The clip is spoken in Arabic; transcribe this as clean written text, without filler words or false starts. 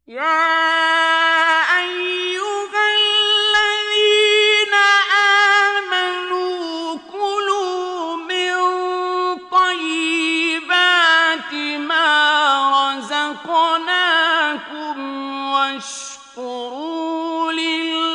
يا أيها الذين آمنوا كلوا من طيبات ما رزقناكم واشكروا لله